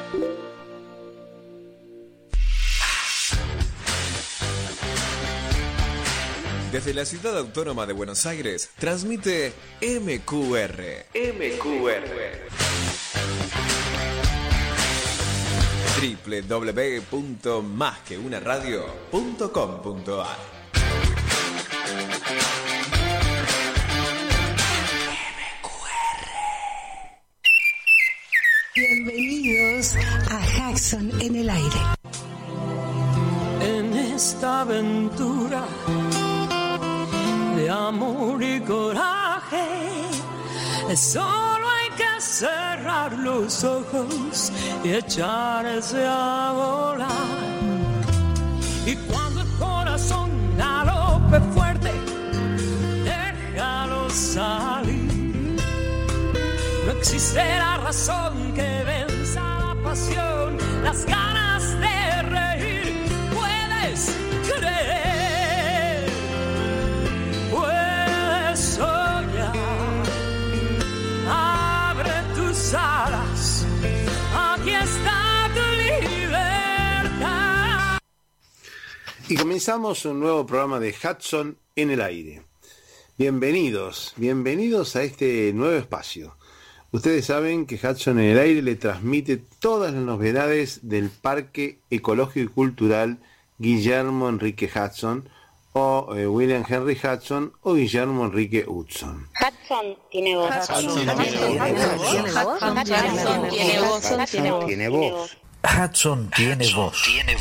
Desde la ciudad autónoma de Buenos Aires, transmite MQR. www.masqueunaradio.com.ar. Bienvenidos a Jackson en el aire. En esta aventura de amor y coraje, solo hay que cerrar los ojos y echarse a volar. Y cuando el corazón galope fuerte, déjalo salir. No existirá razón que venza la pasión, las ganas de reír. Puedes creer, puedes soñar. Abre tus alas, aquí está tu libertad. Y comenzamos un nuevo programa de Hudson en el aire. Bienvenidos a este nuevo espacio. Ustedes saben que Hudson en el aire le transmite todas las novedades del Parque Ecológico y Cultural Guillermo Enrique Hudson, o William Henry Hudson, o Guillermo Enrique Hudson. Hudson tiene voz. Hudson tiene voz. Hudson tiene voz.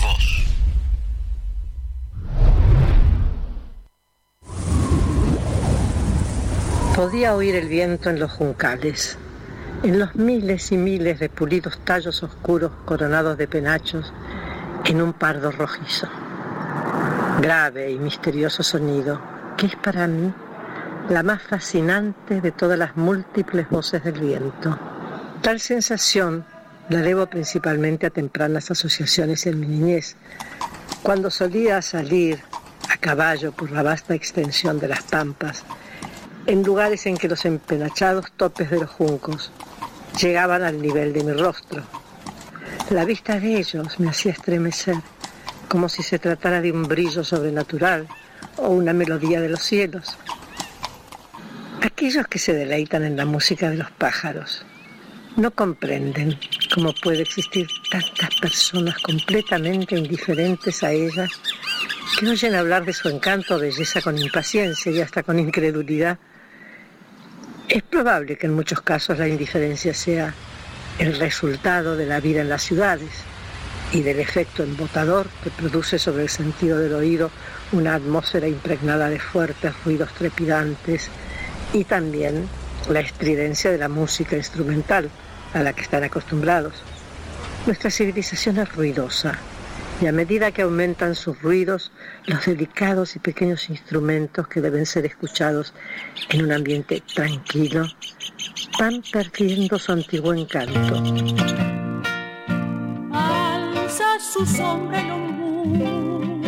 Podía oír el viento en los juncales, en los miles y miles de pulidos tallos oscuros coronados de penachos en un pardo rojizo. Grave y misterioso sonido, que es para mí la más fascinante de todas las múltiples voces del viento. Tal sensación la debo principalmente a tempranas asociaciones en mi niñez, cuando solía salir a caballo por la vasta extensión de las pampas, en lugares en que los empenachados topes de los juncos llegaban al nivel de mi rostro. La vista de ellos me hacía estremecer, como si se tratara de un brillo sobrenatural o una melodía de los cielos. Aquellos que se deleitan en la música de los pájaros no comprenden cómo puede existir tantas personas completamente indiferentes a ella, que oyen hablar de su encanto o belleza con impaciencia y hasta con incredulidad. Es probable que en muchos casos la indiferencia sea el resultado de la vida en las ciudades y del efecto embotador que produce sobre el sentido del oído una atmósfera impregnada de fuertes ruidos trepidantes, y también la estridencia de la música instrumental a la que están acostumbrados. Nuestra civilización es ruidosa, y a medida que aumentan sus ruidos, los delicados y pequeños instrumentos que deben ser escuchados en un ambiente tranquilo van perdiendo su antiguo encanto. Alza su sombra el ombú,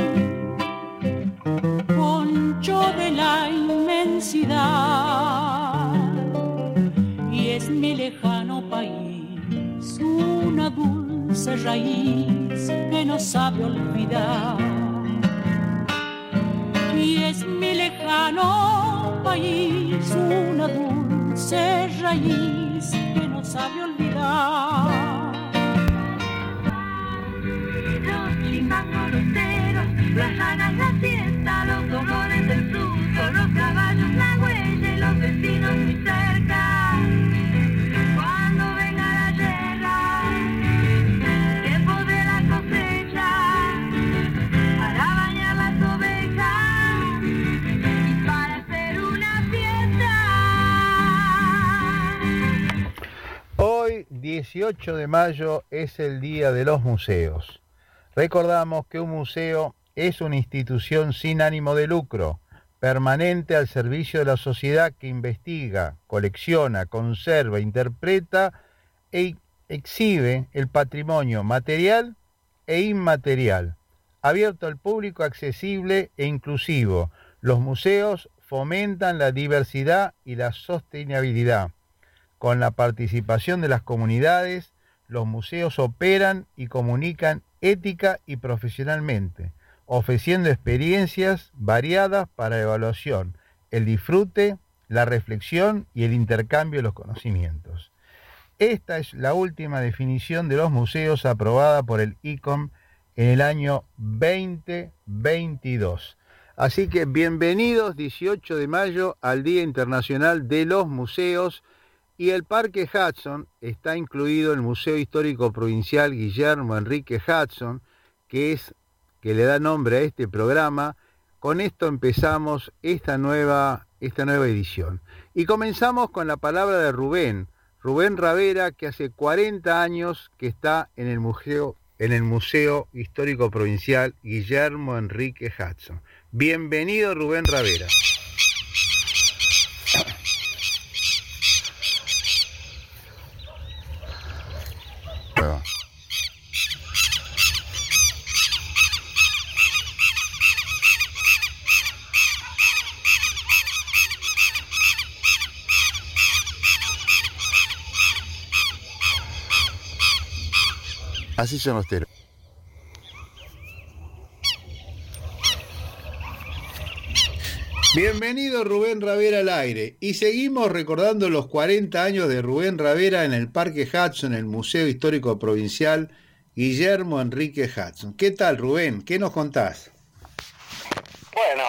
poncho de la inmensidad, y es mi lejano país una dulce raíz que no sabe olvidar. Y es mi lejano país una dulce raíz que no sabe olvidar. Los chimangos, los ceros, las ranas, la fiesta, los dolores del fruto, los caballos, la huella y los vecinos muy cerca. Cuando venga la llega, tiempo de la cosecha, para bañar las ovejas y para hacer una fiesta. Hoy, 18 de mayo, es el Día de los Museos. Recordamos que un museo es una institución sin ánimo de lucro, permanente al servicio de la sociedad, que investiga, colecciona, conserva, interpreta e exhibe el patrimonio material e inmaterial, abierto al público, accesible e inclusivo. Los museos fomentan la diversidad y la sostenibilidad. Con la participación de las comunidades, los museos operan y comunican ética y profesionalmente, ofreciendo experiencias variadas para la evaluación, el disfrute, la reflexión y el intercambio de los conocimientos. Esta es la última definición de los museos aprobada por el ICOM en el año 2022. Así que bienvenidos 18 de mayo al Día Internacional de los Museos, y el Parque Hudson está incluido en el Museo Histórico Provincial Guillermo Enrique Hudson, que le da nombre a este programa. Con esto empezamos esta nueva edición. Y comenzamos con la palabra de Rubén Ravera, que hace 40 años que está en el Museo Histórico Provincial Guillermo Enrique Hudson. Bienvenido, Rubén Ravera. Así son los teros. Bienvenido, Rubén Ravera, al aire. Y seguimos recordando los 40 años de Rubén Ravera en el Parque Hudson, el Museo Histórico Provincial Guillermo Enrique Hudson. ¿Qué tal, Rubén? ¿Qué nos contás? Bueno,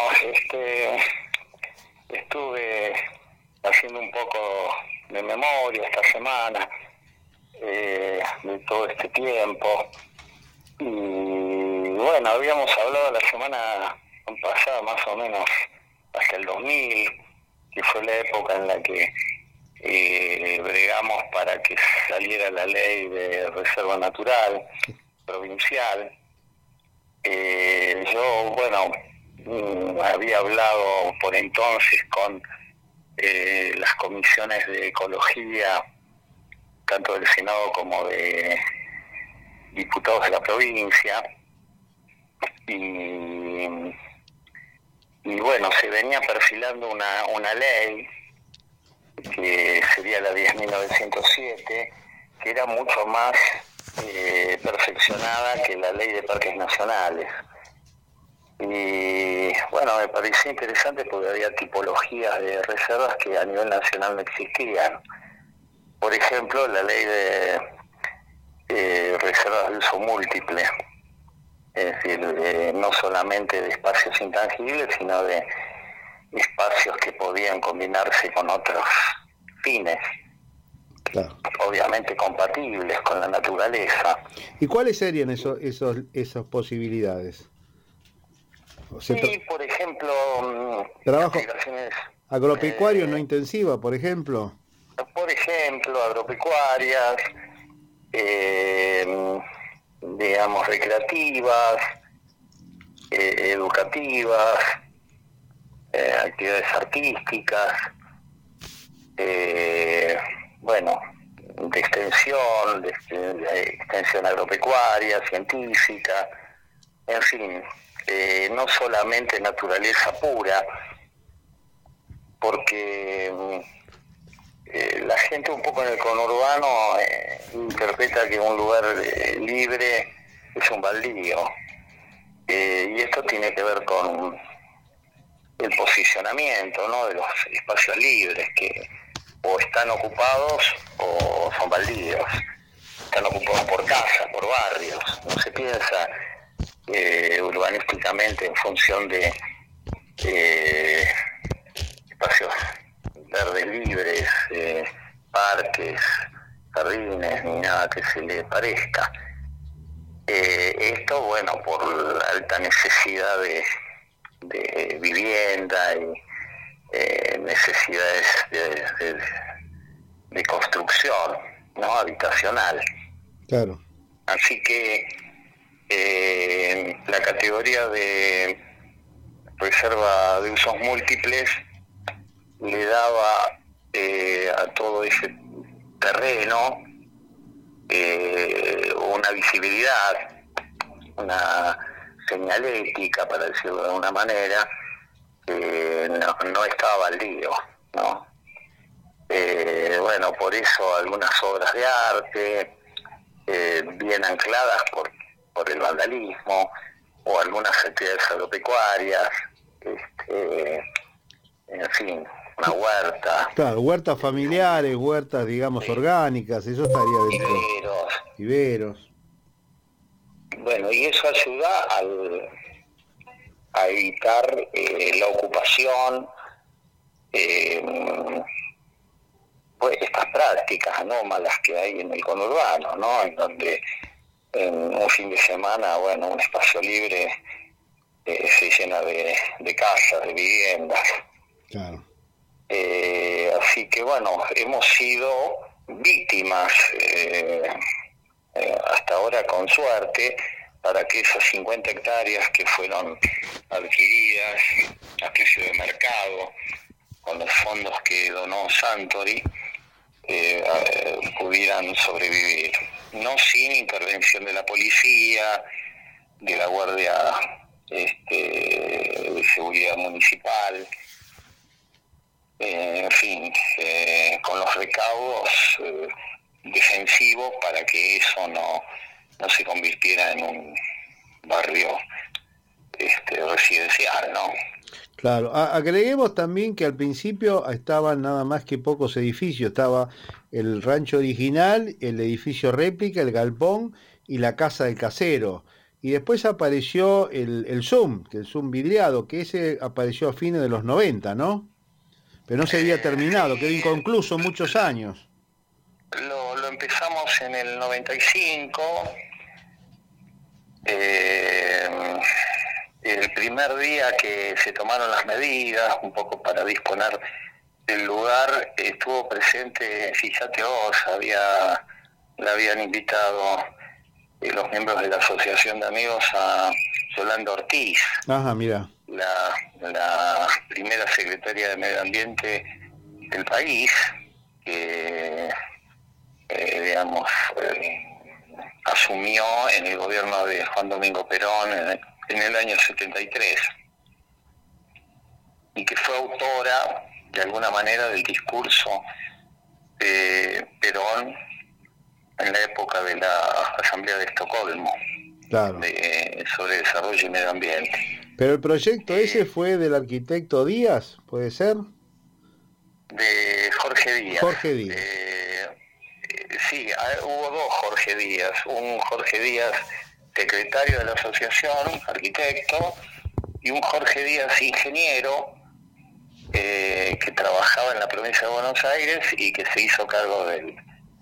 estuve haciendo un poco de memoria esta semana de todo este tiempo, y bueno, habíamos hablado la semana pasada más o menos hasta el 2000, que fue la época en la que bregamos para que saliera la ley de reserva natural provincial. Yo, bueno, había hablado por entonces con las comisiones de ecología, tanto del Senado como de diputados de la provincia, y bueno, se venía perfilando una ley que sería la 10.907, que era mucho más perfeccionada que la ley de parques nacionales. Y bueno, me pareció interesante porque había tipologías de reservas que a nivel nacional no existían. Por ejemplo, la ley de reservas de uso múltiple, es decir, no solamente de espacios intangibles, sino de espacios que podían combinarse con otros fines, claro, obviamente compatibles con la naturaleza. ¿Y cuáles serían esas posibilidades? Sí, por ejemplo, trabajo agropecuario no intensiva, por ejemplo. Por ejemplo, agropecuarias, digamos, recreativas, educativas, actividades artísticas, bueno, de extensión agropecuaria, científica, en fin, no solamente naturaleza pura, porque la gente un poco en el conurbano interpreta que un lugar libre es un baldío, y esto tiene que ver con el posicionamiento, ¿no?, de los espacios libres, que o están ocupados o son baldíos, están ocupados por casas, por barrios. No se piensa urbanísticamente en función de espacios verdes libres, parques, jardines, ni nada que se le parezca. Esto, bueno, por la alta necesidad de vivienda y necesidades de construcción, ¿no?, habitacional. Claro. Así que la categoría de reserva de usos múltiples le daba a todo ese terreno una visibilidad, una señalética, para decirlo de alguna manera, no estaba baldío, ¿no? Bueno, por eso algunas obras de arte, bien ancladas por el vandalismo o algunas actividades agropecuarias, en fin, una huerta. Claro, huertas familiares, huertas, digamos, Sí. orgánicas, eso estaría dentro. Viveros. Bueno, y eso ayuda a evitar la ocupación, pues estas prácticas anómalas que hay en el conurbano, ¿no? En donde en un fin de semana, bueno, un espacio libre se llena de casas, de viviendas. Claro. Así que bueno, hemos sido víctimas hasta ahora con suerte para que esas 50 hectáreas que fueron adquiridas a precio de mercado con los fondos que donó Santori pudieran sobrevivir, no sin intervención de la policía, de la Guardia de Seguridad Municipal, en fin, con los recaudos defensivos para que eso no se convirtiera en un barrio residencial, ¿no? Claro, agreguemos también que al principio estaban nada más que pocos edificios, estaba el rancho original, el edificio réplica, el galpón y la casa del casero. Y después apareció el Zoom, que el Zoom vidriado, que ese apareció a fines de los 90, ¿no? Pero no se había terminado, quedó inconcluso muchos años. Lo empezamos en el 95. El primer día que se tomaron las medidas, un poco para disponer del lugar, estuvo presente, fíjate vos, le habían invitado los miembros de la Asociación de Amigos a Yolanda Ortiz. Ajá, mira. La primera secretaria de Medio Ambiente del país, que asumió en el gobierno de Juan Domingo Perón en el año 73, y que fue autora de alguna manera del discurso de Perón en la época de la Asamblea de Estocolmo, claro, sobre desarrollo y medio ambiente. Pero el proyecto ese fue del arquitecto Díaz, ¿puede ser? De Jorge Díaz. Jorge Díaz. Sí, hubo dos Jorge Díaz. Un Jorge Díaz, secretario de la asociación, arquitecto, y un Jorge Díaz, ingeniero, que trabajaba en la provincia de Buenos Aires y que se hizo cargo del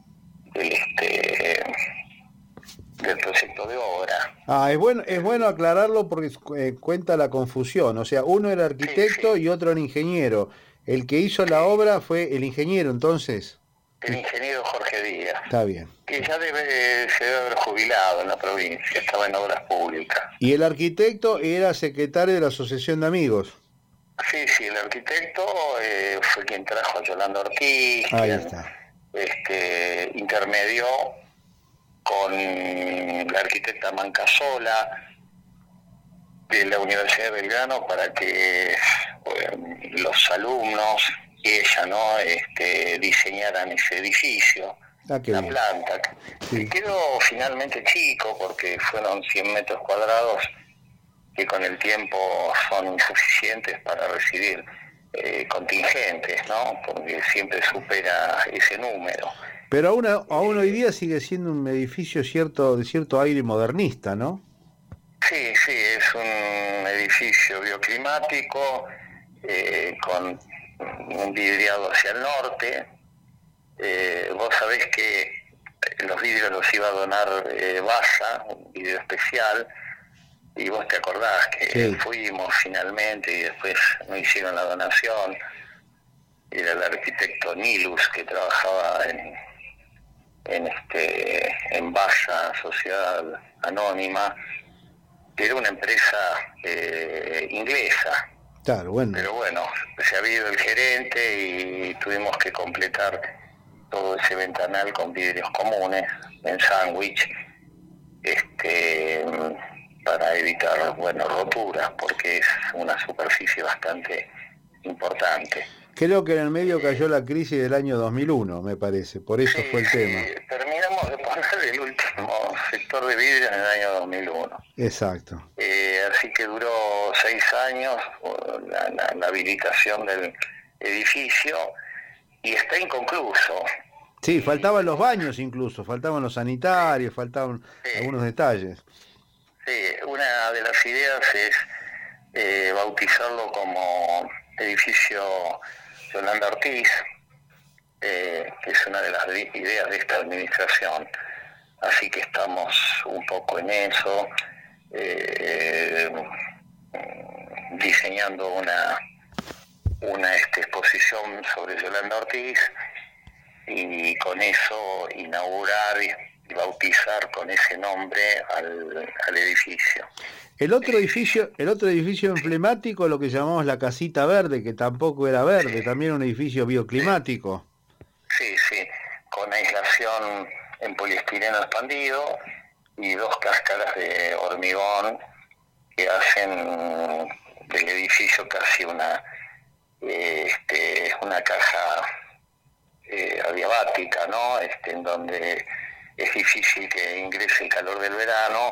proyecto de obra. Es bueno aclararlo porque cuenta la confusión. O sea, uno era arquitecto, sí, y otro era ingeniero. El que hizo la obra fue el ingeniero, entonces. El ingeniero Jorge Díaz. Está bien. Que ya se debe haber jubilado en la provincia, estaba en obras públicas. ¿Y el arquitecto era secretario de la Asociación de Amigos? Sí, el arquitecto fue quien trajo a Yolanda Ortiz, Ahí quien está. Intermedió con la arquitecta Mancasola de la Universidad de Belgrano para que los alumnos y ella, ¿no? Diseñaran ese edificio, la bien. planta. Sí. Quedó finalmente chico porque fueron 100 metros cuadrados que con el tiempo son insuficientes para recibir contingentes, ¿no? Porque siempre supera ese número. Pero aún hoy día sigue siendo un edificio de cierto aire modernista, ¿no? Sí, es un edificio bioclimático con un vidriado hacia el norte. Vos sabés que los vidrios los iba a donar Basa, un vidrio especial, y vos te acordás que sí, fuimos finalmente y después no hicieron la donación. Era el arquitecto Nilus que trabajaba en Basa, Sociedad Anónima, que era una empresa inglesa. Claro, bueno. Pero bueno, se había ido el gerente y tuvimos que completar todo ese ventanal con vidrios comunes en sándwich, para evitar, roturas, porque es una superficie bastante importante. Creo que en el medio cayó la crisis del año 2001, me parece, por eso fue el tema. Terminamos de poner el último sector de vidrio en el año 2001. Exacto. Así que duró 6 años la habilitación del edificio y está inconcluso. Sí, faltaban los baños incluso, faltaban los sanitarios, faltaban algunos detalles. Sí, una de las ideas es bautizarlo como edificio Yolanda Ortiz, que es una de las ideas de esta administración. Así que estamos un poco en eso, diseñando una exposición sobre Yolanda Ortiz y con eso inaugurar y bautizar con ese nombre al edificio. El otro edificio emblemático, lo que llamamos la Casita Verde, que tampoco era verde, también un edificio bioclimático. Sí, con aislación en poliestireno expandido y 2 cáscaras de hormigón que hacen del edificio casi una caja adiabática, ¿no? En donde es difícil que ingrese el calor del verano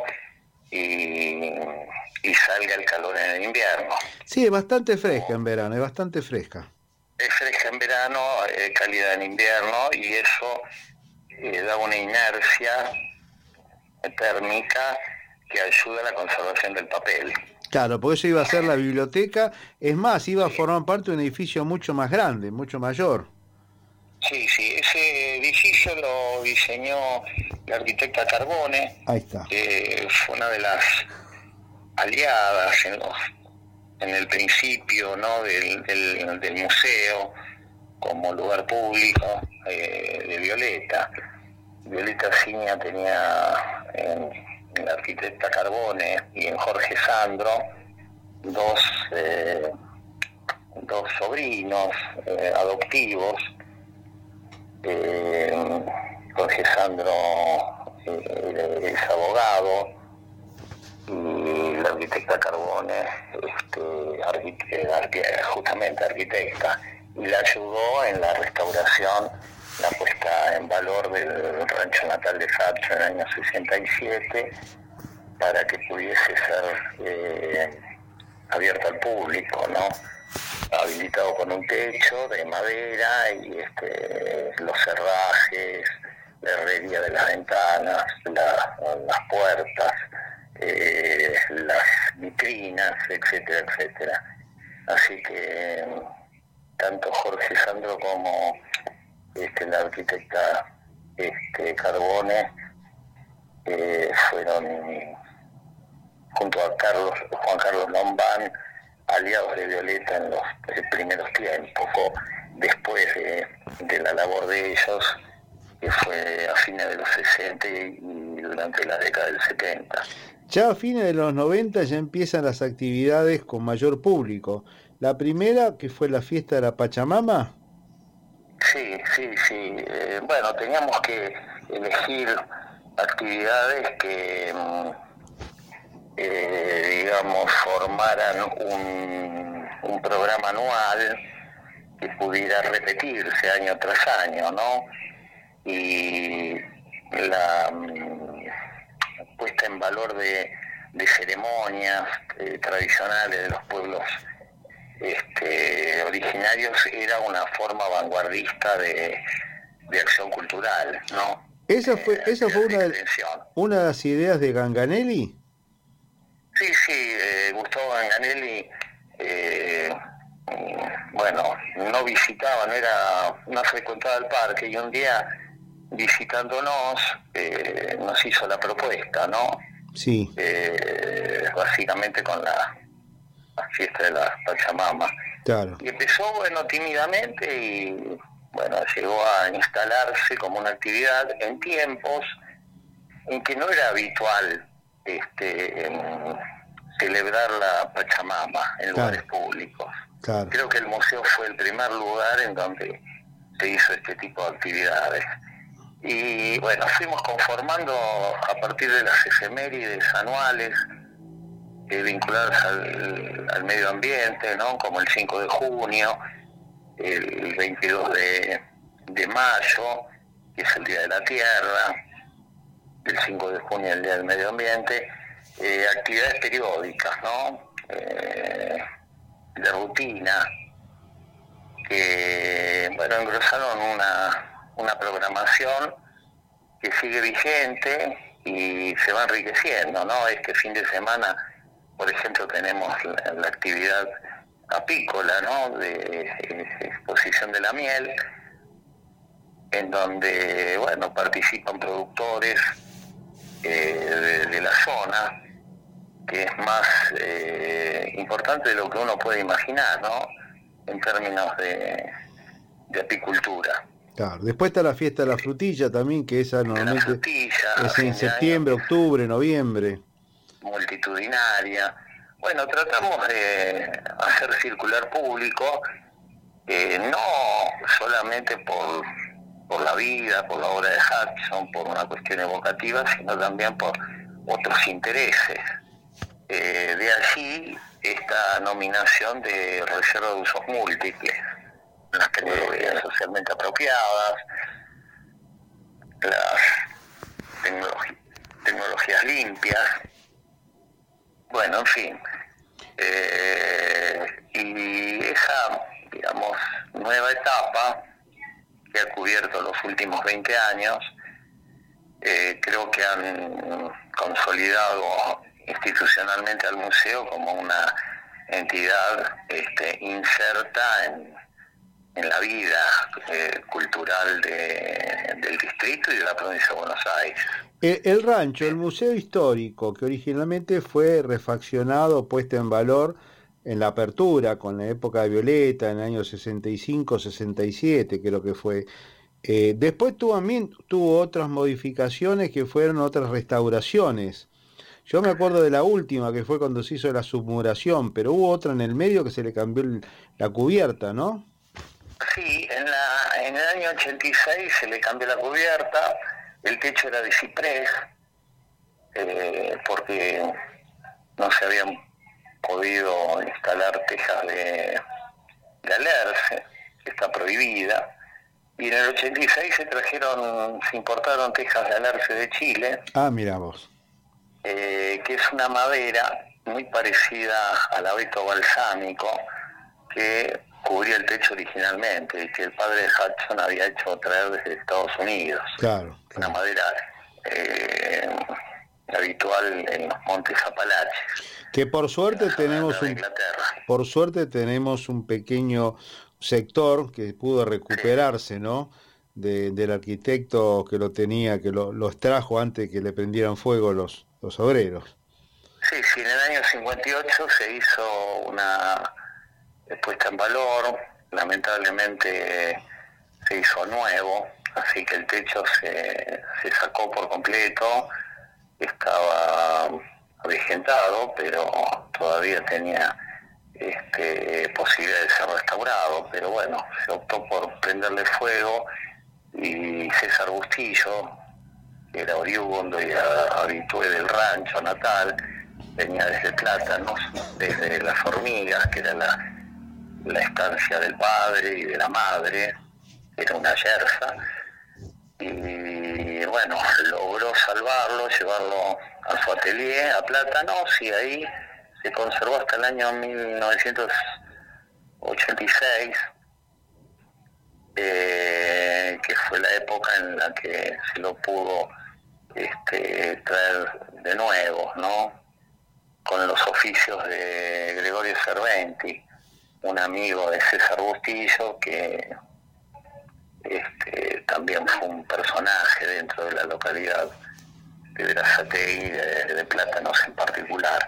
y salga el calor en el invierno. Sí, es bastante fresca en verano, es bastante fresca. Es fresca en verano, cálida en invierno, y eso da una inercia térmica que ayuda a la conservación del papel. Claro, porque eso iba a ser la biblioteca, es más, iba a formar parte de un edificio mucho más grande, mucho mayor. Sí, ese edificio lo diseñó la arquitecta Carbone. Ahí está. Que fue una de las aliadas en el principio, ¿no? del museo como lugar público de Violeta. Violeta Ciña tenía en la arquitecta Carbone y en Jorge Sandro dos sobrinos adoptivos. Jorge Sandro es abogado y la arquitecta Carbone justamente arquitecta, y la ayudó en la restauración, la puesta en valor del rancho natal de Hudson en el año 67 para que pudiese ser abierto al público, ¿no? Habilitado con un techo de madera y los cerrajes, la herrería de las ventanas, las puertas, las vitrinas, etcétera, etcétera. Así que tanto Jorge Sandro como la arquitecta Carbone fueron, junto a Juan Carlos Lombán, aliados de Violeta en los primeros tiempos, después de la labor de ellos, que fue a fines de los 60 y durante la década del 70. Ya a fines de los 90 ya empiezan las actividades con mayor público. La primera, que fue la fiesta de la Pachamama. Sí. Bueno, teníamos que elegir actividades que formaran un programa anual que pudiera repetirse año tras año, ¿no? Y la puesta en valor de ceremonias tradicionales de los pueblos originarios era una forma vanguardista de acción cultural, ¿no? ¿Esa fue una de las ideas de Ganganelli? Sí, Gustavo Ganganelli, no visitaba, no frecuentaba el parque, y un día visitándonos nos hizo la propuesta, ¿no? Sí. Básicamente con la fiesta de la Pachamama. Claro. Y empezó, tímidamente, y llegó a instalarse como una actividad en tiempos en que no era habitual celebrar la Pachamama en lugares públicos. Claro. Creo que el museo fue el primer lugar en donde se hizo este tipo de actividades. Y fuimos conformando a partir de las efemérides anuales vinculadas al medio ambiente, ¿no? Como el 5 de junio, el 22 de mayo, que es el Día de la Tierra, el 5 de junio, el Día del Medio Ambiente, actividades periódicas, ¿no? De rutina, que, bueno, engrosaron una programación que sigue vigente y se va enriqueciendo, ¿no? Este fin de semana, por ejemplo, tenemos la actividad apícola, ¿no? De exposición de la miel, en donde, bueno, participan productores de la zona, que es más importante de lo que uno puede imaginar, ¿no? En términos de apicultura. Claro. Después está la fiesta de la frutilla también, que esa normalmente es en septiembre, octubre, noviembre. Multitudinaria. Bueno, tratamos de hacer circular público, no solamente por la vida, por la obra de Hudson, por una cuestión evocativa, sino también por otros intereses. De allí esta nominación de reserva de usos múltiples, las tecnologías socialmente apropiadas, las tecnologías limpias, bueno, en fin. Y esa, digamos, nueva etapa que ha cubierto los últimos 20 años, creo que han consolidado institucionalmente al museo como una entidad inserta en la vida cultural del distrito y de la provincia de Buenos Aires. El rancho, el museo histórico, que originalmente fue refaccionado, puesto en valor en la apertura con la época de Violeta, en el año 65-67, creo que fue. Después tuvo otras modificaciones que fueron otras restauraciones. Yo me acuerdo de la última, que fue cuando se hizo la submuración, pero hubo otra en el medio que se le cambió la cubierta, ¿no? Sí, en el año 86 se le cambió la cubierta, el techo era de ciprés, porque no se habían podido instalar tejas de alerce, que está prohibida, y en el 86 se importaron tejas de alerce de Chile. Ah, mira vos. Que es una madera muy parecida al abeto balsámico que cubría el techo originalmente y que el padre de Hudson había hecho traer desde Estados Unidos. Claro. Una madera habitual en los montes Apalaches. Que por suerte tenemos un pequeño sector que pudo recuperarse, ¿no? Del arquitecto que lo tenía, que lo extrajo antes que le prendieran fuego los obreros. Sí, en el año 58 se hizo una puesta en valor, lamentablemente se hizo nuevo, así que el techo se sacó por completo, estaba avejentado, pero todavía tenía posibilidad de ser restaurado, pero bueno, se optó por prenderle fuego y César Bustillo, que era oriundo y habitué del rancho natal, venía desde Plátanos, desde Las Hormigas, que era la estancia del padre y de la madre, era una yerza, y bueno, logró salvarlo, llevarlo a su atelier, a Plátanos, y ahí se conservó hasta el año 1986, que fue la época en la que se lo pudo traer de nuevo, ¿no? Con los oficios de Gregorio Cerventi, un amigo de César Bustillo, que también fue un personaje dentro de la localidad de Berazategui, de Plátanos en particular,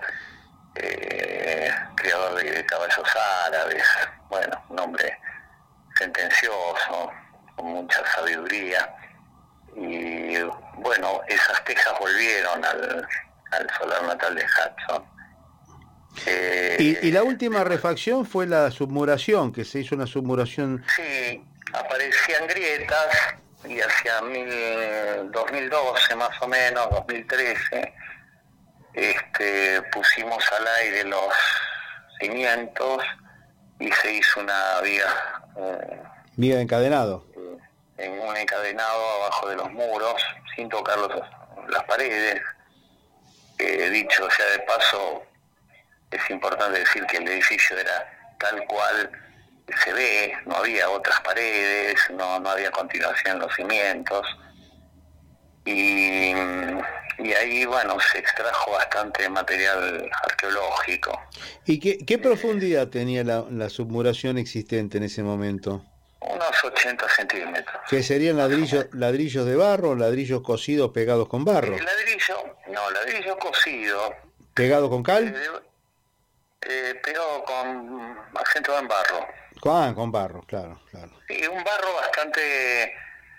criador de caballos árabes, bueno, un hombre sentencioso, con mucha sabiduría, y bueno, esas tejas volvieron al solar natal de Hudson. Y la última refacción fue la submuración, que se hizo una submuración. Sí, aparecían grietas y hacia 2012 más o menos, 2013, pusimos al aire los cimientos y se hizo una viga de encadenado. En un encadenado abajo de los muros, sin tocar las paredes. Dicho sea de paso, es importante decir que el edificio era tal cual se ve, no había otras paredes, no había continuación en los cimientos. Y ahí, bueno, se extrajo bastante material arqueológico. ¿Y qué profundidad tenía la submuración existente en ese momento? Unos 80 centímetros. ¿Que serían ladrillos de barro o ladrillos cocidos pegados con barro? Ladrillo cocido. ¿Pegado con cal? Pegado con acento en barro. Con barro, claro. Sí, un barro bastante,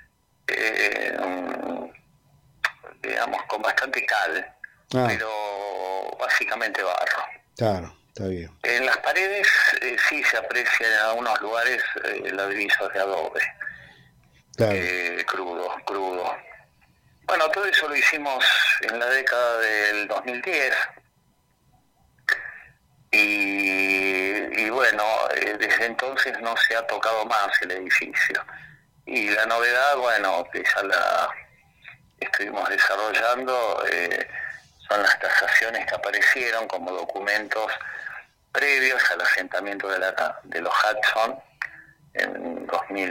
digamos, con bastante cal, pero básicamente barro. Claro, está bien. En las paredes sí se aprecian en algunos lugares ladrillos de adobe. Claro. Crudo. Bueno, todo eso lo hicimos en la década del 2010. Y bueno, desde entonces no se ha tocado más el edificio. Y la novedad, bueno, que ya la estuvimos desarrollando, son las tasaciones que aparecieron como documentos previos al asentamiento de los Hudson en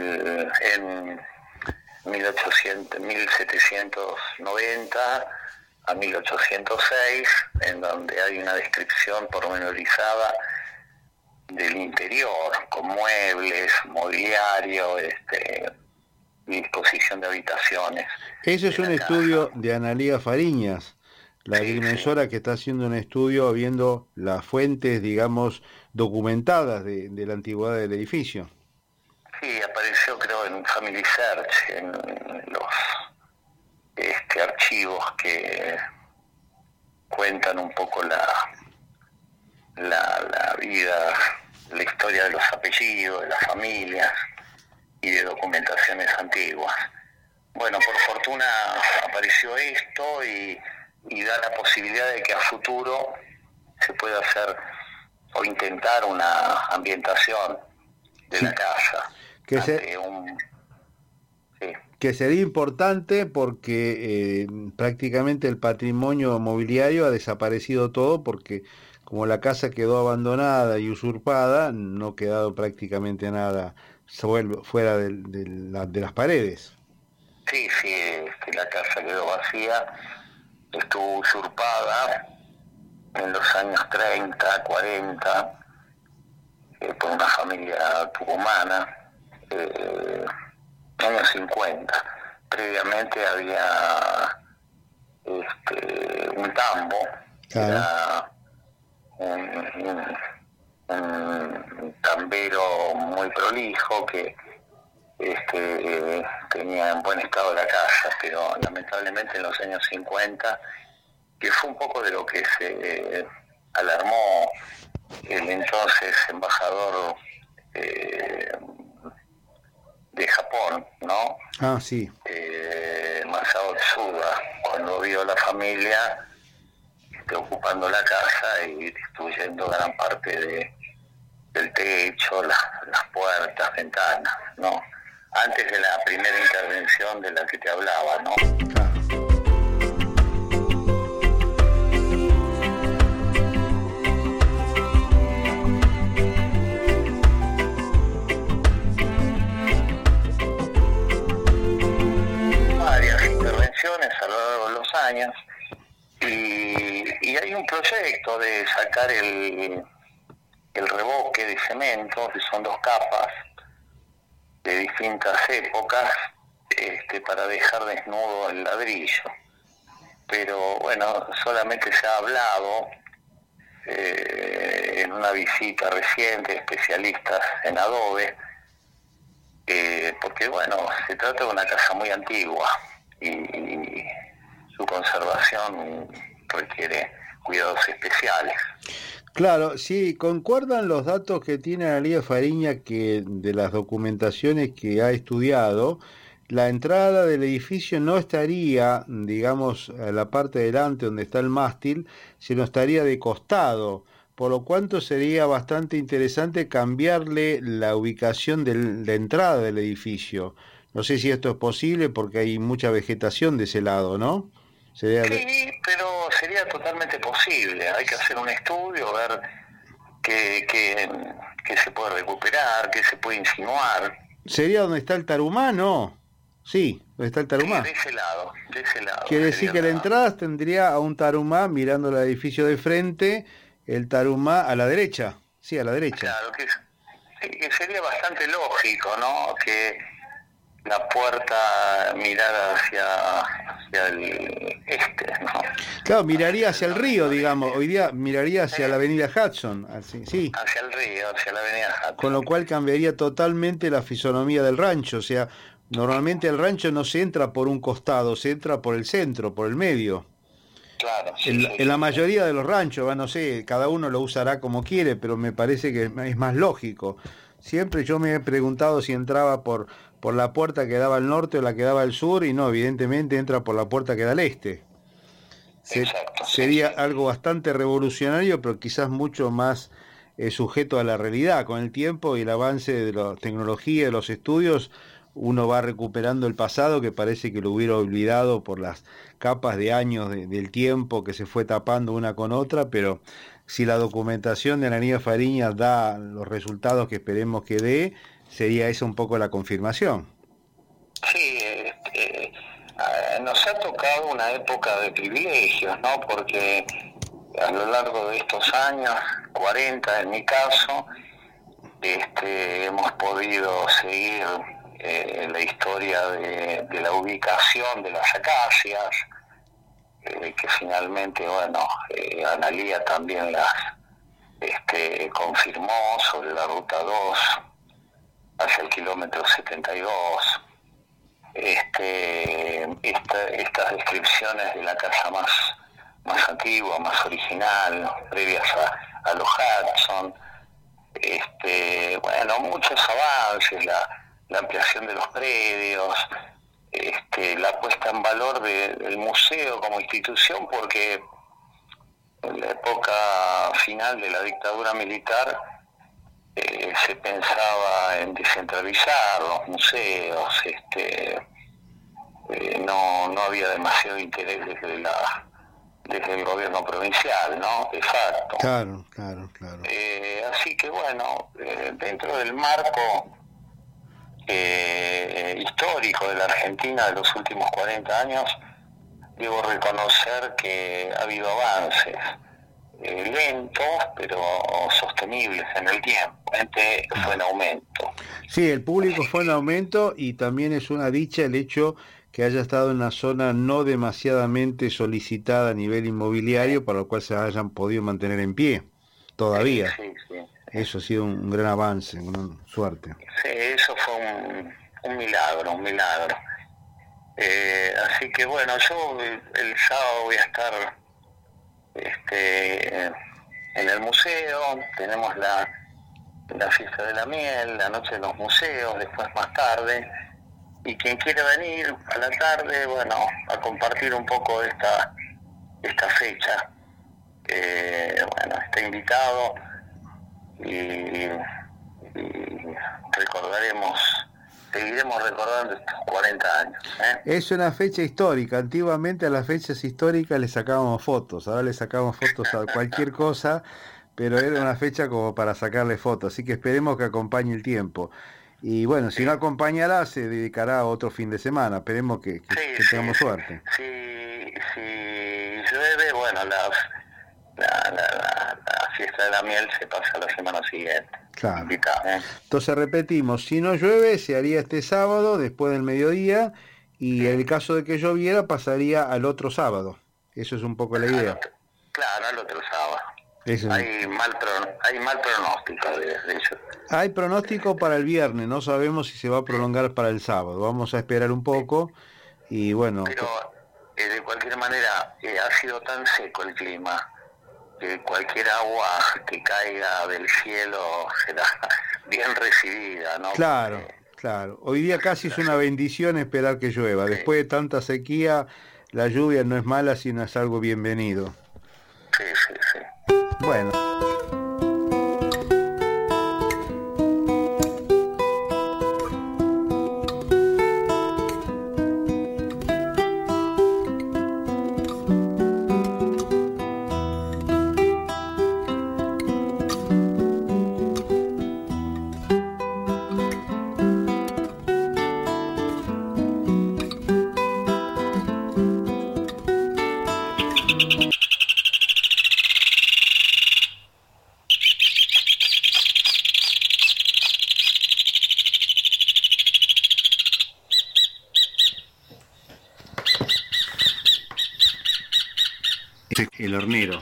1790 a 1806, en donde hay una descripción pormenorizada del interior, con muebles, mobiliario, disposición de habitaciones. Eso es un estudio de Analía Fariñas, la agrimensora que está haciendo un estudio viendo las fuentes, digamos, documentadas de la antigüedad del edificio. Sí, apareció creo en Family Search, en los archivos que cuentan un poco la vida, la historia de los apellidos, de las familias y de documentaciones antiguas. Bueno, por fortuna apareció esto y da la posibilidad de que a futuro se pueda hacer o intentar una ambientación de la casa. Que sería importante porque prácticamente el patrimonio mobiliario ha desaparecido todo, porque como la casa quedó abandonada y usurpada, no ha quedado prácticamente nada fuera de las paredes. Sí, la casa quedó vacía, estuvo usurpada en los años 30, 40, por una familia tucumana, años 50. Previamente había un tambo, era un tambero muy prolijo que tenía en buen estado la casa, pero lamentablemente en los años 50, que fue un poco de lo que se alarmó el entonces embajador de Japón, ¿no? Sí. Masao Tsuda, cuando vio la familia ocupando la casa y destruyendo gran parte del techo, las puertas, ventanas, ¿no? Antes de la primera intervención de la que te hablaba, ¿no? Claro. Varias intervenciones a lo largo de los años y hay un proyecto de sacar el revoque de cemento, que son 2 capas de distintas épocas, para dejar desnudo el ladrillo. Pero bueno, solamente se ha hablado en una visita reciente de especialistas en adobe, porque bueno, se trata de una casa muy antigua y su conservación requiere cuidados especiales. Claro, sí, concuerdan los datos que tiene Analía Fariña, que de las documentaciones que ha estudiado, la entrada del edificio no estaría, digamos, a la parte delante donde está el mástil, sino estaría de costado, por lo cuanto sería bastante interesante cambiarle la ubicación de la entrada del edificio. No sé si esto es posible porque hay mucha vegetación de ese lado, ¿no? Sería... Sí, pero sería totalmente posible. Hay que hacer un estudio, ver qué se puede recuperar, qué se puede insinuar. ¿Sería donde está el Tarumá? No. Sí, donde está el Tarumá. Sí, de ese lado. Quiere decir que la entrada tendría a un Tarumá mirando el edificio de frente, el Tarumá a la derecha. Sí, a la derecha. Claro, que sería bastante lógico, ¿no? Que la puerta mirara hacia el este, ¿no? Claro, miraría hacia el río, digamos. Hoy día miraría hacia la avenida Hudson. Así, sí. Hacia el río, hacia la avenida Hudson. Con lo cual cambiaría totalmente la fisonomía del rancho. O sea, normalmente el rancho no se entra por un costado, se entra por el centro, por el medio. Claro, en la mayoría de los ranchos, no sé, cada uno lo usará como quiere, pero me parece que es más lógico. Siempre yo me he preguntado si entraba por la puerta que daba al norte o la que daba al sur, y no, evidentemente entra por la puerta que da al este. Sería algo bastante revolucionario, pero quizás mucho más sujeto a la realidad. Con el tiempo y el avance de la tecnología, de los estudios, uno va recuperando el pasado que parece que lo hubiera olvidado por las capas de años del tiempo que se fue tapando una con otra, pero si la documentación de Aníbal Fariñas da los resultados que esperemos que dé, sería esa un poco la confirmación. Sí, nos ha tocado una época de privilegios, ¿no? Porque a lo largo de estos años, 40 en mi caso, hemos podido seguir la historia de la ubicación de las acacias, que finalmente, bueno, Analía también las confirmó sobre la ruta 2 hacia el kilómetro 72. Estas descripciones de la casa más antigua, más original, previas a los Hudson, bueno, muchos avances, la ampliación de los predios, la puesta en valor del museo como institución, porque en la época final de la dictadura militar se pensaba en descentralizar los museos, no había demasiado interés desde el gobierno provincial, ¿no? De facto. Claro. Así que bueno, dentro del marco histórico de la Argentina de los últimos 40 años, debo reconocer que ha habido avances lentos, pero sostenibles en el tiempo. Fue en aumento. Sí, el público fue en aumento, y también es una dicha el hecho que haya estado en una zona no demasiadamente solicitada a nivel inmobiliario, para lo cual se hayan podido mantener en pie todavía. Sí. Eso ha sido un gran avance, una suerte. Sí, eso fue un milagro. Así que bueno, yo el sábado voy a estar en el museo. Tenemos la fiesta de la miel, la noche de los museos, después más tarde, y quien quiera venir a la tarde, bueno, a compartir un poco de esta fecha, bueno, está invitado, y seguiremos recordando estos 40 años. Es una fecha histórica. Antiguamente a las fechas históricas le sacábamos fotos, ahora le sacamos fotos a cualquier cosa, pero era una fecha como para sacarle fotos, así que esperemos que acompañe el tiempo. Y bueno, si no acompañará, se dedicará a otro fin de semana. Esperemos que tengamos suerte. Si llueve, bueno, la fiesta de la miel se pasa la semana siguiente. Claro. Entonces repetimos, si no llueve, se haría este sábado después del mediodía, y en el caso de que lloviera, pasaría al otro sábado. Eso es un poco la idea. Claro, al otro sábado. Hay mal pronóstico de eso. Hay pronóstico para el viernes, no sabemos si se va a prolongar para el sábado. Vamos a esperar un poco, y bueno. Pero de cualquier manera ha sido tan seco el clima que cualquier agua que caiga del cielo será bien recibida, ¿no? Claro. Hoy día casi es una bendición esperar que llueva. Sí. Después de tanta sequía, la lluvia no es mala, sino es algo bienvenido. Sí. Bueno. El hornero.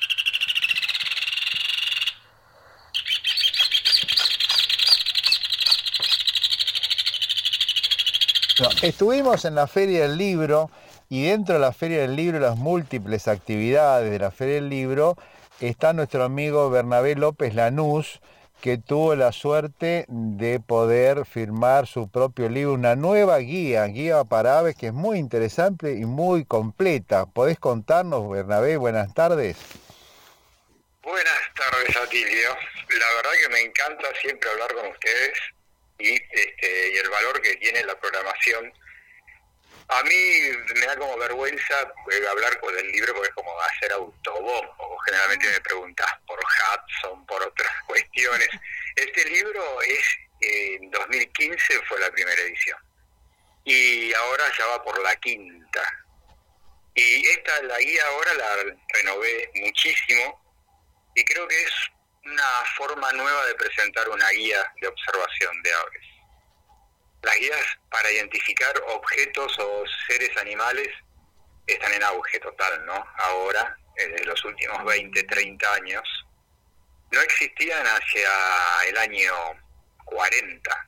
No, estuvimos en la Feria del Libro y dentro de la Feria del Libro, las múltiples actividades de la Feria del Libro, está nuestro amigo Bernabé López Lanús, que tuvo la suerte de poder firmar su propio libro, una nueva guía para aves que es muy interesante y muy completa. ¿Podés contarnos, Bernabé? Buenas tardes. Buenas tardes, Atilio. La verdad que me encanta siempre hablar con ustedes y el valor que tiene la programación. A mí me da como vergüenza hablar con el libro porque es como hacer autobombo. Generalmente me preguntas por Hudson, por otras cuestiones. Este libro en 2015 fue la primera edición y ahora ya va por la quinta. Y la guía ahora la renové muchísimo y creo que es una forma nueva de presentar una guía de observación de aves. Las guías para identificar objetos o seres animales están en auge total, ¿no? Ahora, en los últimos 20, 30 años, no existían hacia el año 40.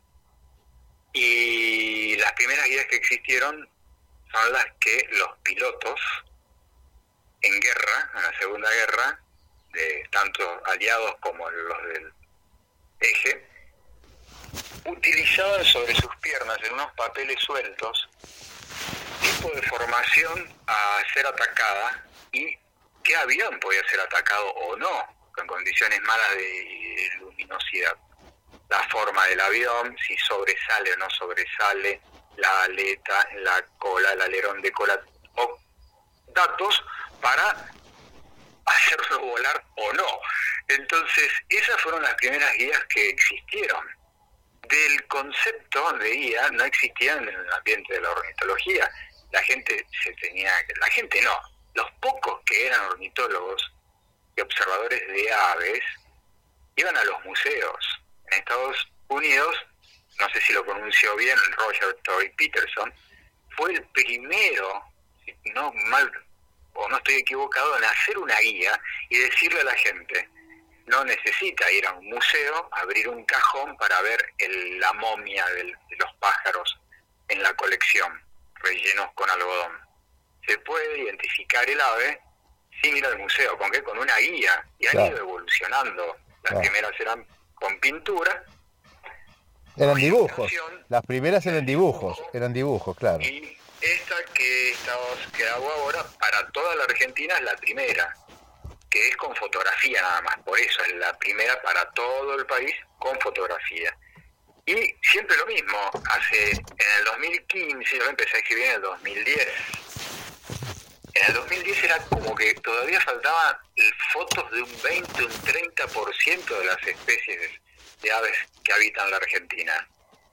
Y las primeras guías que existieron son las que los pilotos en guerra, en la Segunda Guerra, de tanto aliados como los del eje, utilizaban sobre sus piernas en unos papeles sueltos tipo de formación a ser atacada y qué avión podía ser atacado o no, con condiciones malas de luminosidad. La forma del avión, si sobresale o no sobresale, la aleta, la cola, el alerón de cola, o datos para hacerlo volar o no. Entonces, esas fueron las primeras guías que existieron. Del concepto de guía no existía en el ambiente de la ornitología. Los pocos que eran ornitólogos y observadores de aves iban a los museos. En Estados Unidos, no sé si lo pronunció bien, Roger Tory Peterson, fue el primero, si no mal o no estoy equivocado, en hacer una guía y decirle a la gente: no necesita ir a un museo, abrir un cajón para ver la momia de los pájaros en la colección, rellenos con algodón. Se puede identificar el ave sin ir al museo, ¿con qué? Con una guía. Y han ido evolucionando. Las primeras eran con pintura. Eran dibujos. Las primeras eran dibujos, claro. Y esta que hago ahora, para toda la Argentina, es la primera, que es con fotografía nada más. Por eso es la primera para todo el país con fotografía. Y siempre lo mismo, en el 2015, yo empecé a escribir en el 2010. En el 2010 era como que todavía faltaban fotos de un 20, un 30% de las especies de aves que habitan la Argentina.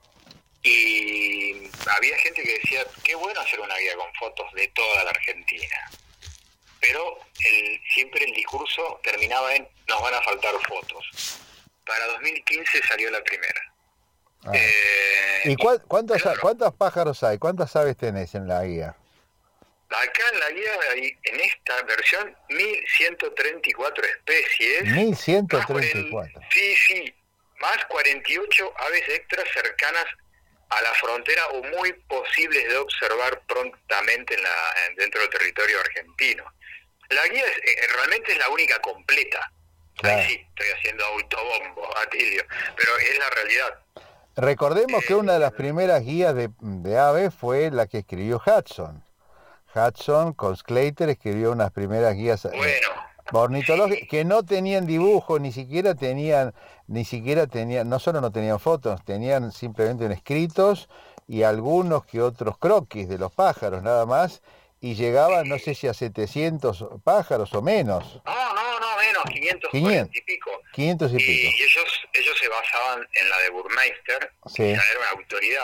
Y había gente que decía, qué bueno hacer una guía con fotos de toda la Argentina. Pero siempre el discurso terminaba en, nos van a faltar fotos. Para 2015 salió la primera. ¿Y cuántos pájaros hay? ¿Cuántas aves tenés en la guía? Acá en la guía hay, en esta versión, 1134 especies. 1134. Sí, más 48 aves extras cercanas a la frontera o muy posibles de observar prontamente dentro del territorio argentino. La guía realmente es la única completa. Claro. Ahí sí, estoy haciendo autobombo, Atilio, pero es la realidad. Recordemos que una de las primeras guías de aves fue la que escribió Hudson. Hudson con Sclater escribió unas primeras guías ornitológicas que no tenían dibujos, ni siquiera tenían, no solo no tenían fotos, tenían simplemente escritos y algunos que otros croquis de los pájaros nada más, y llegaban, no sé si a 700 pájaros o menos. No, menos, 500 y pico. 500 y pico. Y ellos se basaban en la de Burmeister, sí. Que era una autoridad.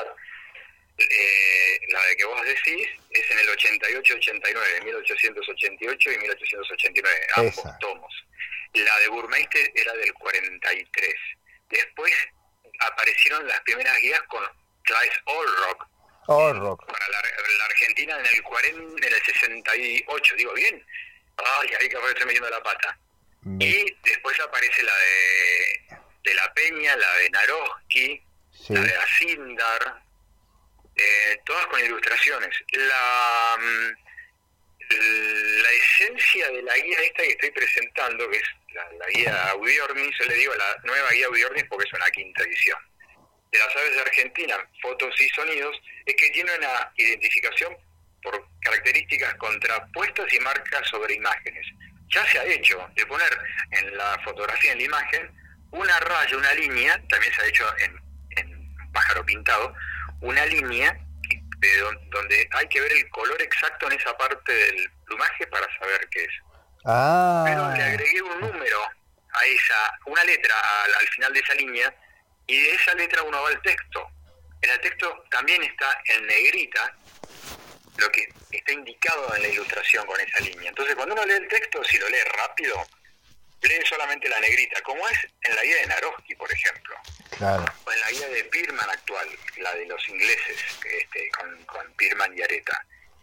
La de que vos decís es en el 88-89, 1888 y 1889, ambos tomos. La de Burmeister era del 43. Después aparecieron las primeras guías con Clive Allrock. Para la Argentina en el 68, digo bien. Ay, ahí capaz que estoy metiendo la pata. Y después aparece la de La Peña, la de Naroski, Sí. la de Asindar, todas con ilustraciones. La esencia de la guía esta que estoy presentando, que es la guía Audiornis, yo le digo la nueva guía Audiornis porque es una 5ª edición, de las aves de Argentina, fotos y sonidos, es que tiene una identificación por características contrapuestas y marcas sobre imágenes. Ya se ha hecho de poner en la fotografía, en la imagen, una raya, una línea, también se ha hecho en pájaro pintado, una línea donde hay que ver el color exacto en esa parte del plumaje para saber qué es. Pero le agregué un número a una letra al final de esa línea, y de esa letra uno va al texto. En el texto también está en negrita lo que está indicado en la ilustración con esa línea. Entonces cuando uno lee el texto, si lo lee rápido, lee solamente la negrita, como es en la guía de Naroski, por ejemplo. Claro. O en la guía de Pirman actual, la de los ingleses, con Pirman y Areta.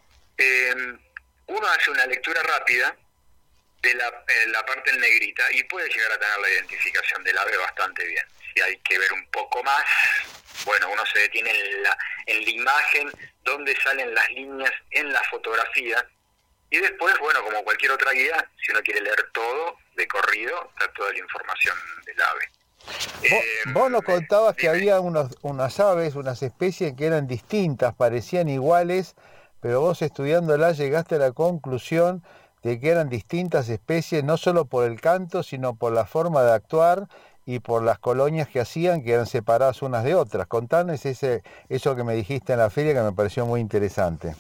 Uno hace una lectura rápida de la parte en negrita y puede llegar a tener la identificación del ave bastante bien. Si hay que ver un poco más, bueno, uno se detiene en la imagen donde salen las líneas en la fotografía, y después, bueno, como cualquier otra guía, si uno quiere leer todo de corrido, está toda la información del ave. Vos nos contabas que había unas aves, unas especies que eran distintas, parecían iguales, pero vos estudiándolas llegaste a la conclusión de que eran distintas especies, no solo por el canto, sino por la forma de actuar y por las colonias que hacían, que eran separadas unas de otras. Contanos eso que me dijiste en la feria, que me pareció muy interesante.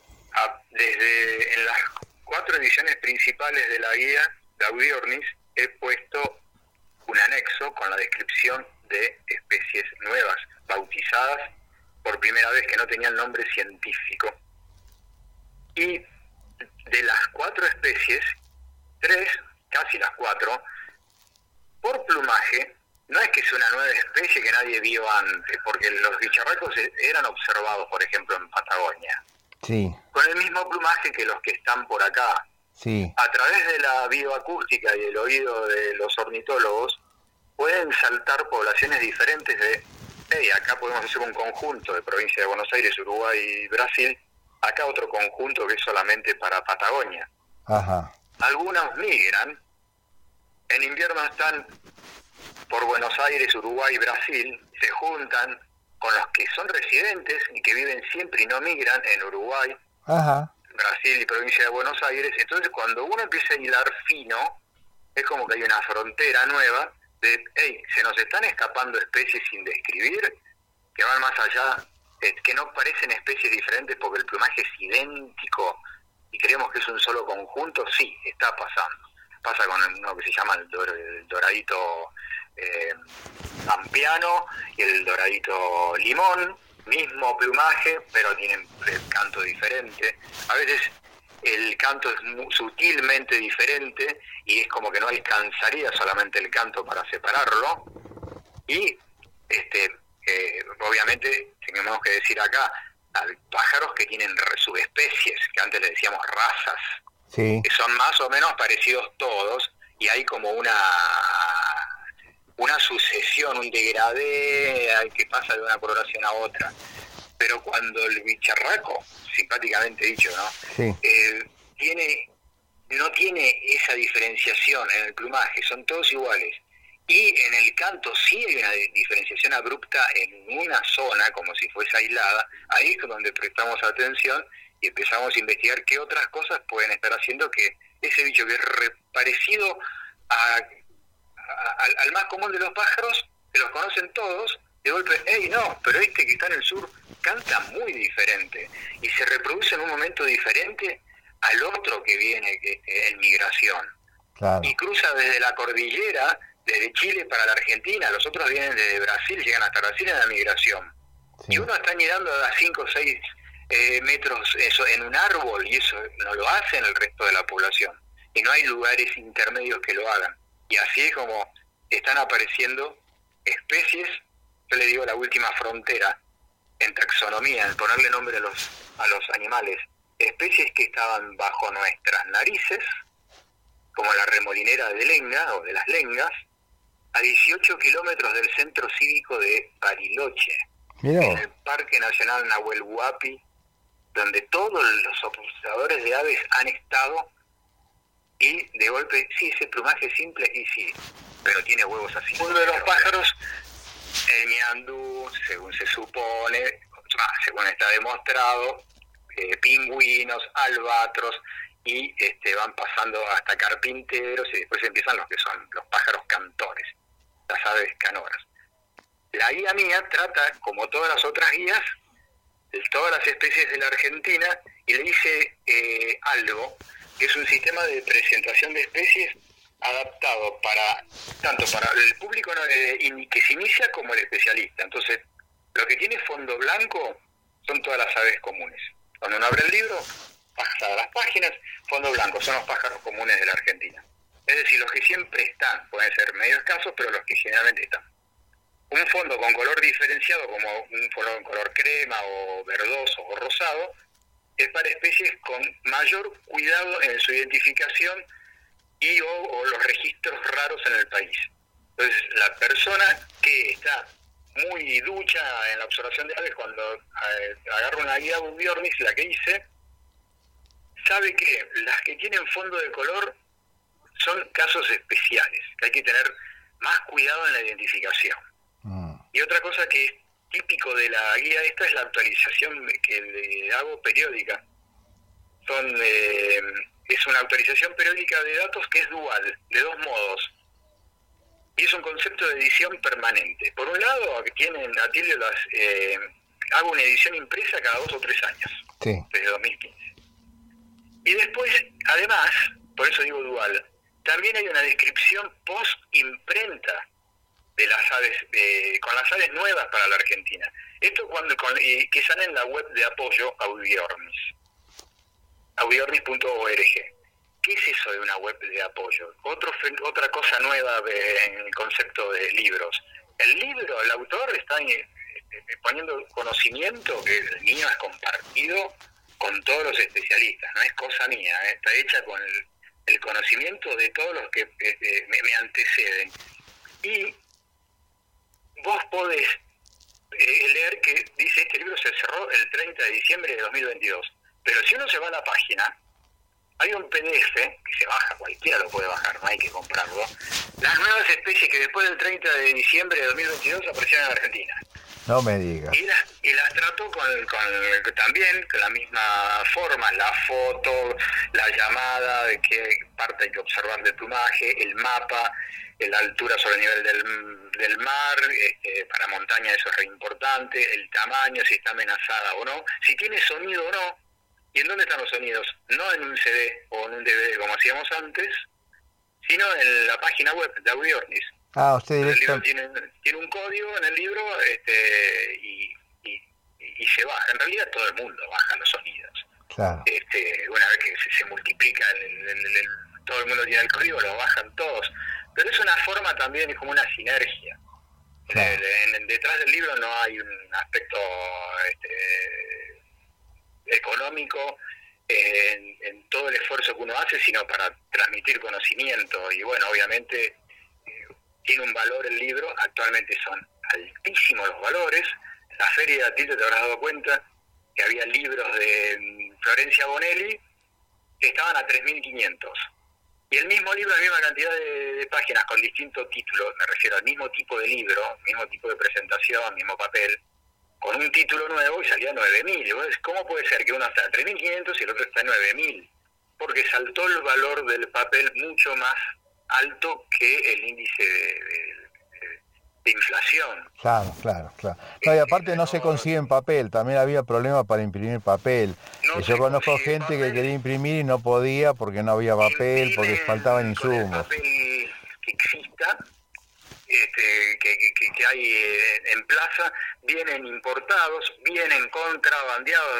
Desde en las 4 ediciones principales de la guía de Audiornis he puesto un anexo con la descripción de especies nuevas, bautizadas por primera vez, que no tenían nombre científico. Y de las 4 especies, 3, casi las 4, por plumaje, no es que sea una nueva especie que nadie vio antes, porque los bicharracos eran observados, por ejemplo, en Patagonia. Sí. Con el mismo plumaje que los que están por acá. Sí. A través de la bioacústica y el oído de los ornitólogos, pueden saltar poblaciones diferentes acá podemos hacer un conjunto de provincia de Buenos Aires, Uruguay y Brasil, acá otro conjunto que es solamente para Patagonia. Ajá. Algunos migran, en invierno están por Buenos Aires, Uruguay y Brasil, se juntan con los que son residentes y que viven siempre y no migran en Uruguay, Ajá. Brasil y provincia de Buenos Aires. Entonces cuando uno empieza a hilar fino, es como que hay una frontera nueva de, se nos están escapando especies sin describir, que van más allá, que no parecen especies diferentes porque el plumaje es idéntico y creemos que es un solo conjunto. Sí, está pasando. Pasa con uno que se llama el doradito pampeano y el doradito limón, mismo plumaje, pero tienen el canto diferente. A veces el canto es sutilmente diferente y es como que no alcanzaría solamente el canto para separarlo. Y obviamente tenemos que decir acá, hay pájaros que tienen subespecies, que antes le decíamos razas, sí, que son más o menos parecidos todos, y hay como una sucesión, un degradé que pasa de una coloración a otra. Pero cuando el bicharraco, simpáticamente dicho, ¿no? Sí. No tiene esa diferenciación en el plumaje, son todos iguales. Y en el canto sí hay una diferenciación abrupta en una zona, como si fuese aislada. Ahí es donde prestamos atención y empezamos a investigar qué otras cosas pueden estar haciendo que ese bicho que es parecido al más común de los pájaros, que los conocen todos, de golpe, no, pero este que está en el sur canta muy diferente y se reproduce en un momento diferente al otro que viene en migración. Claro. Y cruza desde la cordillera, desde Chile para la Argentina, los otros vienen desde Brasil, llegan hasta Brasil en la migración. Sí. Y uno está anidando a 5 o 6 metros en un árbol, y eso no lo hacen el resto de la población. Y no hay lugares intermedios que lo hagan. Y así es como están apareciendo especies, yo le digo la última frontera en taxonomía, en ponerle nombre a los animales, especies que estaban bajo nuestras narices, como la Remolinera de Lenga o de Las Lengas, a 18 kilómetros del centro cívico de Bariloche, Mirá. en el Parque Nacional Nahuel Huapi, donde todos los observadores de aves han estado, y de golpe, sí, ese plumaje simple, y sí, pero tiene huevos así. Uno de los pájaros, el ñandú, según se supone, según está demostrado, pingüinos, albatros, y van pasando hasta carpinteros, y después empiezan los que son los pájaros cantores, las aves canoras. La guía mía trata, como todas las otras guías, de todas las especies de la Argentina, y le dice algo, que es un sistema de presentación de especies adaptado tanto para el público que se inicia como el especialista. Entonces, lo que tiene fondo blanco son todas las aves comunes. Cuando uno abre el libro, pasa a las páginas, fondo blanco, son los pájaros comunes de la Argentina. Es decir, los que siempre están, pueden ser medio escasos, pero los que generalmente están. Un fondo con color diferenciado, como un color crema o verdoso o rosado, es para especies con mayor cuidado en su identificación y o los registros raros en el país. Entonces, la persona que está muy ducha en la observación de aves, cuando agarra una guía Bubiornis, la que hice, sabe que las que tienen fondo de color son casos especiales, que hay que tener más cuidado en la identificación. Y otra cosa que es típico de la guía esta es la actualización que le hago periódica. Es una actualización periódica de datos que es dual, de dos modos. Y es un concepto de edición permanente. Por un lado, Atilio hago una edición impresa cada 2 o 3 años, sí, desde 2015. Y después, además, por eso digo dual, también hay una descripción post-imprenta de las aves, con las aves nuevas para la Argentina. Esto que sale en la web de apoyo Audiornis, audiornis.org. ¿Qué es eso de una web de apoyo? Otra cosa nueva en el concepto de libros. El libro, el autor está poniendo conocimiento que el mío es compartido con todos los especialistas, no es cosa mía, está hecha con el conocimiento de todos los que me anteceden. Y vos podés leer que dice este libro se cerró el 30 de diciembre de 2022, pero si uno se va a la página, hay un PDF que se baja, cualquiera lo puede bajar, no hay que comprarlo, las nuevas especies que después del 30 de diciembre de 2022 aparecieron en Argentina. No me digas. Y las trato también con la misma forma, la foto, la llamada, de qué parte hay que observar del plumaje, el mapa, la altura sobre el nivel del mar, para montaña eso es re importante, el tamaño, si está amenazada o no, si tiene sonido o no, y en dónde están los sonidos, no en un CD o en un DVD como hacíamos antes, sino en la página web de Audiornis. Usted directo. Tiene un código en el libro y se baja. En realidad todo el mundo baja los sonidos. Claro. Una vez que se multiplica, todo el mundo tiene el código, lo bajan todos. Pero es una forma también, es como una sinergia. Claro. Detrás del libro no hay un aspecto económico en todo el esfuerzo que uno hace, sino para transmitir conocimiento. Y bueno, obviamente tiene un valor el libro, actualmente son altísimos los valores. En la feria de Atilio te habrás dado cuenta que había libros de Florencia Bonelli que estaban a 3.500. Y el mismo libro, la misma cantidad de páginas con distinto título, me refiero al mismo tipo de libro, mismo tipo de presentación, mismo papel, con un título nuevo y salía 9.000. ¿Cómo puede ser que uno está a 3.500 y el otro está a 9.000? Porque saltó el valor del papel mucho más alto que el índice de inflación. Claro. No, y aparte no se consigue en papel, también había problemas para imprimir papel. Yo conozco gente que quería imprimir y no podía porque no había papel, porque faltaban insumos. El papel que exista, que hay en plaza, vienen importados, vienen contrabandeados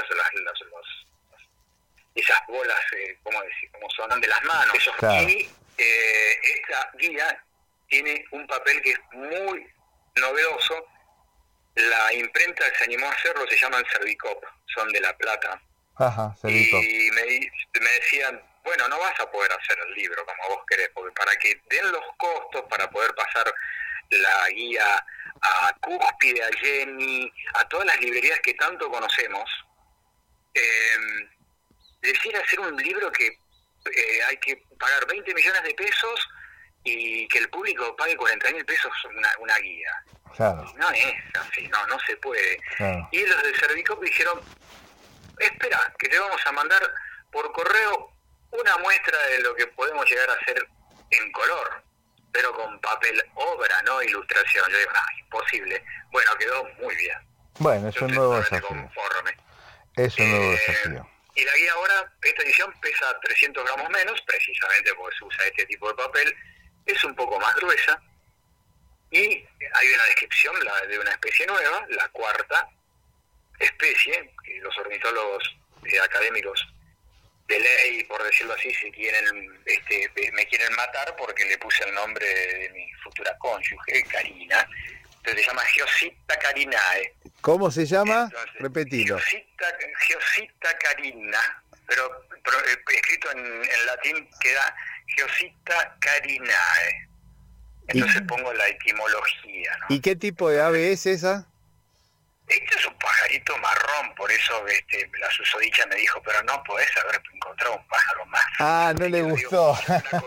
esas bolas, como son de las manos. Claro. Y esta guía tiene un papel que es muy novedoso. La imprenta que se animó a hacerlo se llaman Servicop, son de La Plata. Ajá, Servicop. Y me decían, bueno, no vas a poder hacer el libro como vos querés, porque para que den los costos, para poder pasar la guía a Cúspide, a Jenny, a todas las librerías que tanto conocemos, decir hacer un libro que hay que pagar 20 millones de pesos y que el público pague 40.000 pesos una guía. Claro. No es así, no se puede. Claro. Y los de Servicop dijeron, espera, que te vamos a mandar por correo una muestra de lo que podemos llegar a hacer en color, pero con papel obra, no ilustración. Yo digo, no, imposible. Bueno, quedó muy bien. Bueno, es un nuevo desafío. Conforme. Es un nuevo desafío. Y la guía ahora, esta edición pesa 300 gramos menos, precisamente porque se usa este tipo de papel. Es un poco más gruesa. Y hay una descripción de una especie nueva, la cuarta especie, que los ornitólogos académicos de ley, por decirlo así, si quieren, me quieren matar porque le puse el nombre de mi futura cónyuge, Karina. Entonces se llama Geositta carinae. ¿Cómo se llama? Entonces, repetilo. Geositta carina, pero escrito en latín queda Geositta carinae. Entonces pongo la etimología, ¿no? ¿Y qué tipo de ave es esa? Este es un pajarito marrón, por eso la susodicha me dijo, pero no podés haber encontrado un pájaro más. Ah, no le gustó.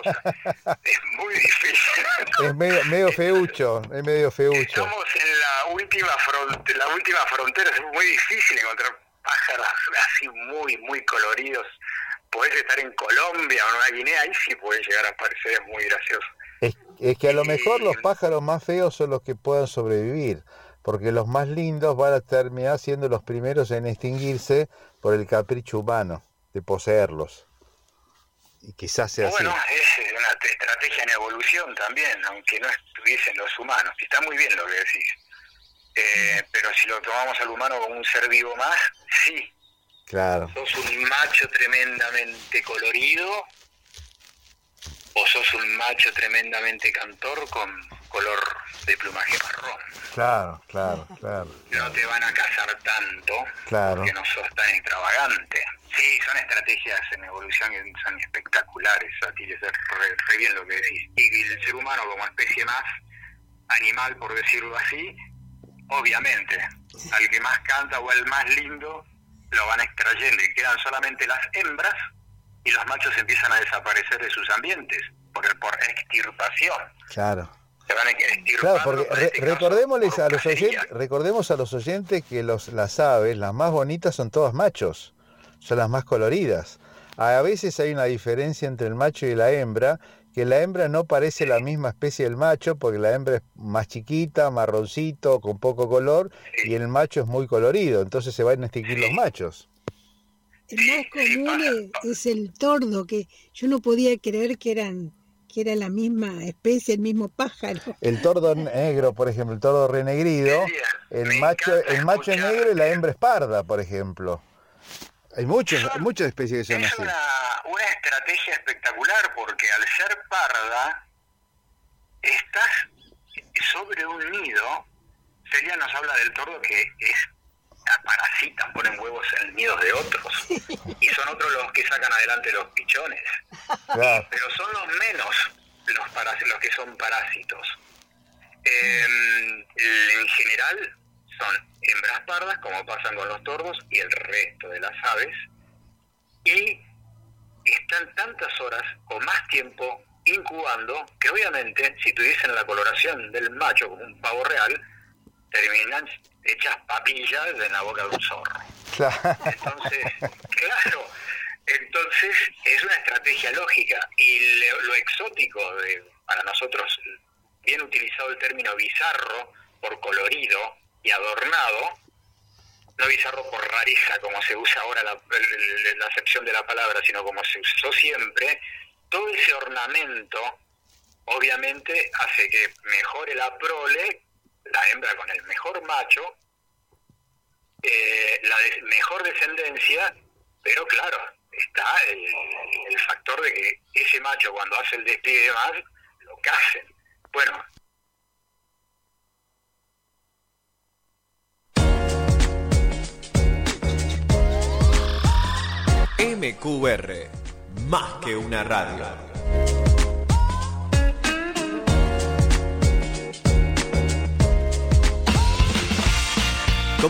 Es muy difícil. Es medio feucho, es medio feucho. Estamos en la última frontera, es muy difícil encontrar pájaros así muy coloridos. Podés estar en Colombia o en una Guinea, ahí sí podés llegar a aparecer, es muy gracioso. Es que a lo mejor los pájaros más feos son los que puedan sobrevivir, porque los más lindos van a terminar siendo los primeros en extinguirse por el capricho humano de poseerlos. Y quizás sea bueno, así. Es una estrategia en evolución también, aunque no estuviesen los humanos. Está muy bien lo que decís. Pero si lo tomamos al humano como un ser vivo más, sí. Claro. ¿Sos un macho tremendamente colorido o sos un macho tremendamente cantor con color de plumaje marrón? Claro. No te van a cazar tanto, claro, porque no sos tan extravagante. Sí, son estrategias en evolución que son espectaculares, Atilio, re bien lo que decís. Y el ser humano como especie más animal, por decirlo así, obviamente, al que más canta o al más lindo, lo van extrayendo y quedan solamente las hembras y los machos empiezan a desaparecer de sus ambientes por extirpación. Claro. Se van extirpando. Claro, porque recordemos a los oyentes que las aves, las más bonitas son todas machos, son las más coloridas. A veces hay una diferencia entre el macho y la hembra, que la hembra no parece la misma especie del macho, porque la hembra es más chiquita, marroncito, con poco color, y el macho es muy colorido, entonces se van a extinguir los machos. El más común es el tordo, que yo no podía creer que era la misma especie, el mismo pájaro. El tordo negro, por ejemplo, el tordo renegrido, el macho es negro y la hembra es parda, por ejemplo. Hay muchas especies que son así. Es una estrategia espectacular, porque al ser parda, estás sobre un nido. Celia nos habla del tordo que parasitan, ponen huevos en nidos de otros. Y son otros los que sacan adelante los pichones. Claro. Pero son los menos los que son parásitos. En general son hembras pardas, como pasan con los tordos y el resto de las aves, y están tantas horas o más tiempo incubando que obviamente si tuviesen la coloración del macho como un pavo real, terminan hechas papillas en la boca de un zorro. Claro. Entonces es una estrategia lógica, y lo exótico para nosotros, bien utilizado el término bizarro por colorido y adornado, no bizarro por rareza como se usa ahora la acepción de la palabra, sino como se usó siempre. Todo ese ornamento obviamente hace que mejore la prole, la hembra con el mejor macho, mejor descendencia, pero claro, está el factor de que ese macho cuando hace el despliegue más, lo casen. Bueno, MQR más que una radio.